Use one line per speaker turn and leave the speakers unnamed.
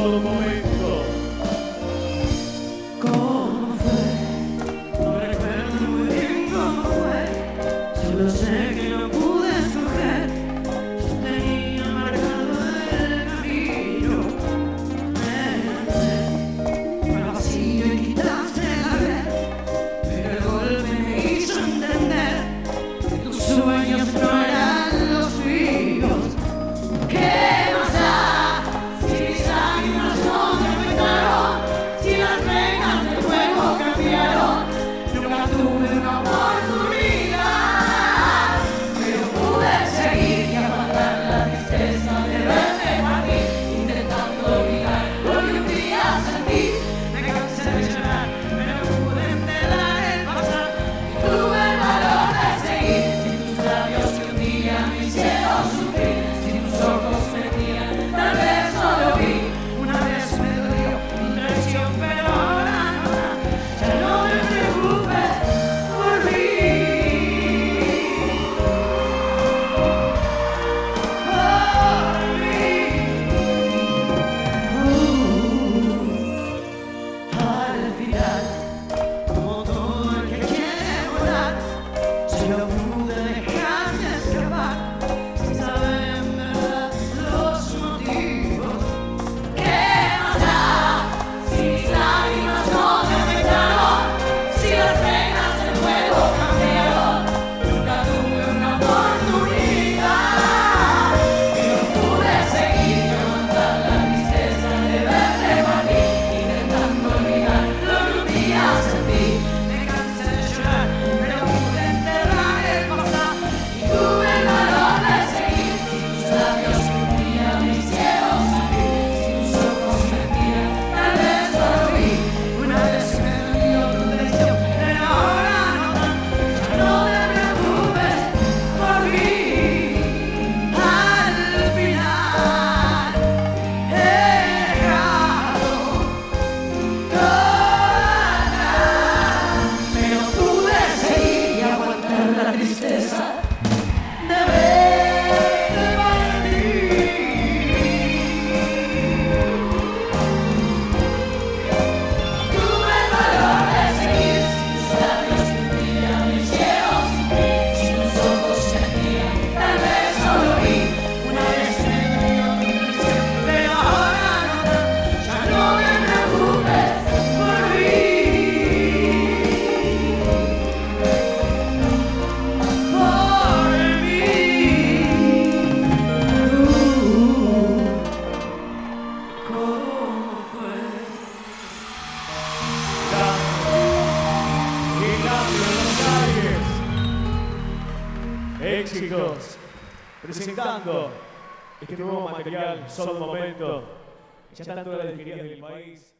solo un momento.
¿Cómo fue? No recuerdo muy bien cómo fue. Solo sé que no pude escoger. Yo tenía marcado el camino. Me lancé al vacío y quitaste la red. Pero el golpe me hizo entender que tus sueños no eran los míos. ¿Qué más da si mis lágrimas no me afectaron? Si las reglas del juego cambiaron. Nunca tuve una oportunidad, pero pude seguir y aguantar la tristeza de verte partir, intentando olvidar lo que un día sentí. Me cansé de llorar, pero pude enterrar el pasado y tuve el valor de seguir. Si tus labios que un día me hicieron sufrir, si tus ojos mentían, tal vez no lo vi. Una vez me dolió mi traición, pero ahora no. Ya no me preocupes por mí. Al final, como todo el que quiere volar, solo pude dejarme escapar sin saber en verdad los motivos. ¿Qué más da si mis lágrimas no me afectaron? Si las reglas del juego cambiaron. Nunca tuve una oportunidad, pero pude seguir y aguantar la tristeza de verte partir, intentando olvidar lo que un día sentí. Me cansé de llorar, pero pude enterrar el pasado y tuve el valor de seguir. Si tus labios que un día me hicieron sufrir, si tus ojos mentían, tal vez no lo vi. Una vez me dolió tu traición, pero ahora no tanto. Ya no te preocupes por mí. Al final he dejado todo atrás, pero pude seguir y aguantar la tristeza de verte partir. Tuve el valor de seguir. Si tus labios que un día me hicieron sufrir, si tus ojos sentían, tal vez no lo vi. Una vez me dolió tu traición, pero ahora no tanto. Ya no te preocupes por mí. ¿Cómo fue?
Gigante en las calles. Éxitos. Presentando este nuevo material, solo un momento. Ya está toda la disquería del país.